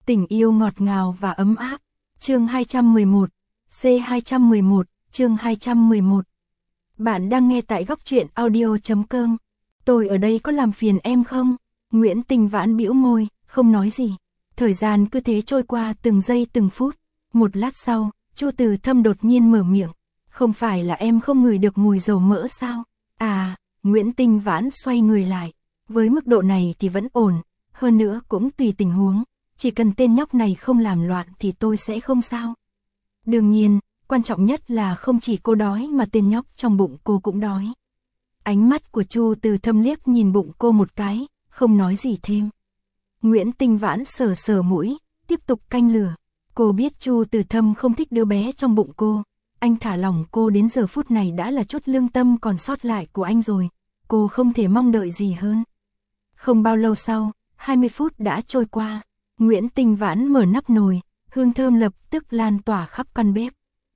Tình yêu ngọt ngào và ấm áp. Chương 211. C211, chương 211. Bạn đang nghe tại góc truyện audio.com. Tôi ở đây có làm phiền em không? Nguyễn Tinh Vãn bĩu môi, không nói gì. Thời gian cứ thế trôi qua từng giây từng phút. Một lát sau, Chu Từ Thâm đột nhiên mở miệng. Không phải là em không ngửi được mùi dầu mỡ sao? À, Nguyễn Tinh Vãn xoay người lại. Với mức độ này thì vẫn ổn, hơn nữa cũng tùy tình huống. Chỉ cần tên nhóc này không làm loạn thì tôi sẽ không sao. Đương nhiên, quan trọng nhất là không chỉ cô đói mà tên nhóc trong bụng cô cũng đói. Ánh mắt của Chu Từ Thâm liếc nhìn bụng cô một cái, không nói gì thêm. Nguyễn Tinh Vãn sờ sờ mũi, tiếp tục canh lửa. Cô biết Chu Từ Thâm không thích đứa bé trong bụng cô. Anh thả lỏng cô đến giờ phút này đã là chút lương tâm còn sót lại của anh rồi. Cô không thể mong đợi gì hơn. Không bao lâu sau, 20 phút đã trôi qua. Nguyễn Tinh Vãn mở nắp nồi, hương thơm lập tức lan tỏa khắp căn bếp.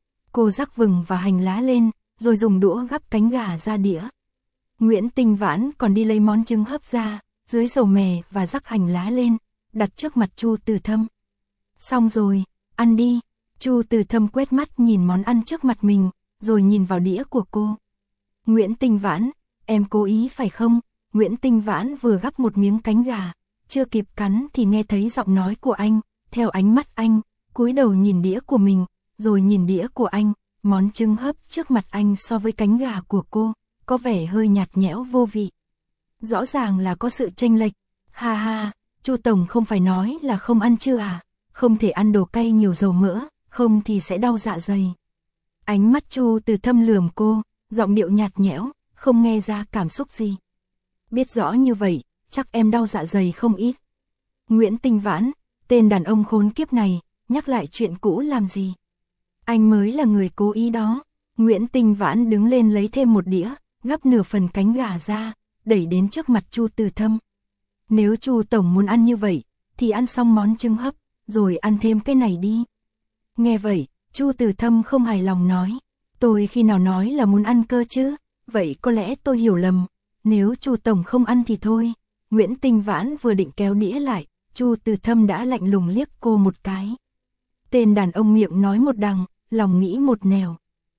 Cô rắc vừng và hành lá lên, rồi dùng đũa gắp cánh gà ra đĩa. Nguyễn Tinh Vãn còn đi lấy món trứng hấp ra, dưới dầu mè và rắc hành lá lên, đặt trước mặt Chu Từ Thâm. Xong rồi, ăn đi. Chu Từ Thâm quét mắt nhìn món ăn trước mặt mình, rồi nhìn vào đĩa của cô. Nguyễn Tinh Vãn, em cố ý phải không? Nguyễn Tinh Vãn vừa gắp một miếng cánh gà, chưa kịp cắn thì nghe thấy giọng nói của anh, theo ánh mắt anh, cúi đầu nhìn đĩa của mình, rồi nhìn đĩa của anh, món trứng hấp trước mặt anh so với cánh gà của cô, có vẻ hơi nhạt nhẽo vô vị. Rõ ràng là có sự chênh lệch. Ha ha, Chu tổng không phải nói là không ăn chưa à? Không thể ăn đồ cay nhiều dầu mỡ, không thì sẽ đau dạ dày. Ánh mắt Chu Từ Thâm lườm cô, giọng điệu nhạt nhẽo, không nghe ra cảm xúc gì. Biết rõ như vậy, chắc em đau dạ dày không ít. Nguyễn Tinh Vãn, tên đàn ông khốn kiếp này, nhắc lại chuyện cũ làm gì? Anh mới là người cố ý đó. Nguyễn Tinh Vãn đứng lên lấy thêm một đĩa, gắp nửa phần cánh gà ra, đẩy đến trước mặt Chu Từ Thâm. Nếu Chu tổng muốn ăn như vậy, thì ăn xong món trứng hấp, rồi ăn thêm cái này đi. Nghe vậy, Chu Từ Thâm không hài lòng nói, tôi khi nào nói là muốn ăn cơ chứ? Vậy có lẽ tôi hiểu lầm. Nếu Chu tổng không ăn thì thôi. Nguyễn Tinh Vãn vừa định kéo đĩa lại, Chu Từ Thâm đã lạnh lùng liếc cô một cái. Tên đàn ông miệng nói một đằng, lòng nghĩ một nẻo.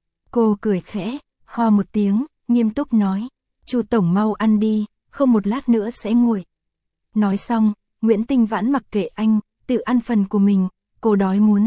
Cô cười khẽ, ho một tiếng, nghiêm túc nói, Chu tổng mau ăn đi, không một lát nữa sẽ nguội. Nói xong, Nguyễn Tinh Vãn mặc kệ anh, tự ăn phần của mình, cô đói muốn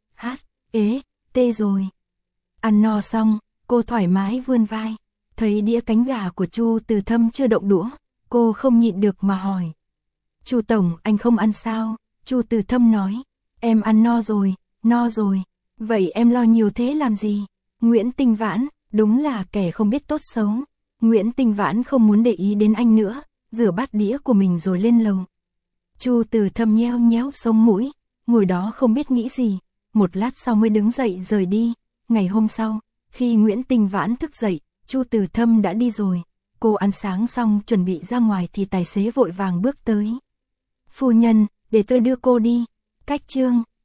tê rồi. Ăn no xong, cô thoải mái vươn vai, thấy đĩa cánh gà của Chu Từ Thâm chưa động đũa, cô không nhịn được mà hỏi. Chu tổng, anh không ăn sao? Chu Từ Thâm nói, em ăn no rồi, vậy em lo nhiều thế làm gì? Nguyễn Tinh Vãn, đúng là kẻ không biết tốt xấu. Nguyễn Tinh Vãn không muốn để ý đến anh nữa, rửa bát đĩa của mình rồi lên lầu. Chu Từ Thâm nheo nhéo sống mũi, ngồi đó không biết nghĩ gì, một lát sau mới đứng dậy rời đi. Ngày hôm sau, khi Nguyễn Tinh Vãn thức dậy, Chu Từ Thâm đã đi rồi. Cô ăn sáng xong chuẩn bị ra ngoài thì tài xế vội vàng bước tới. Phu nhân, để tôi đưa cô đi. Cách chương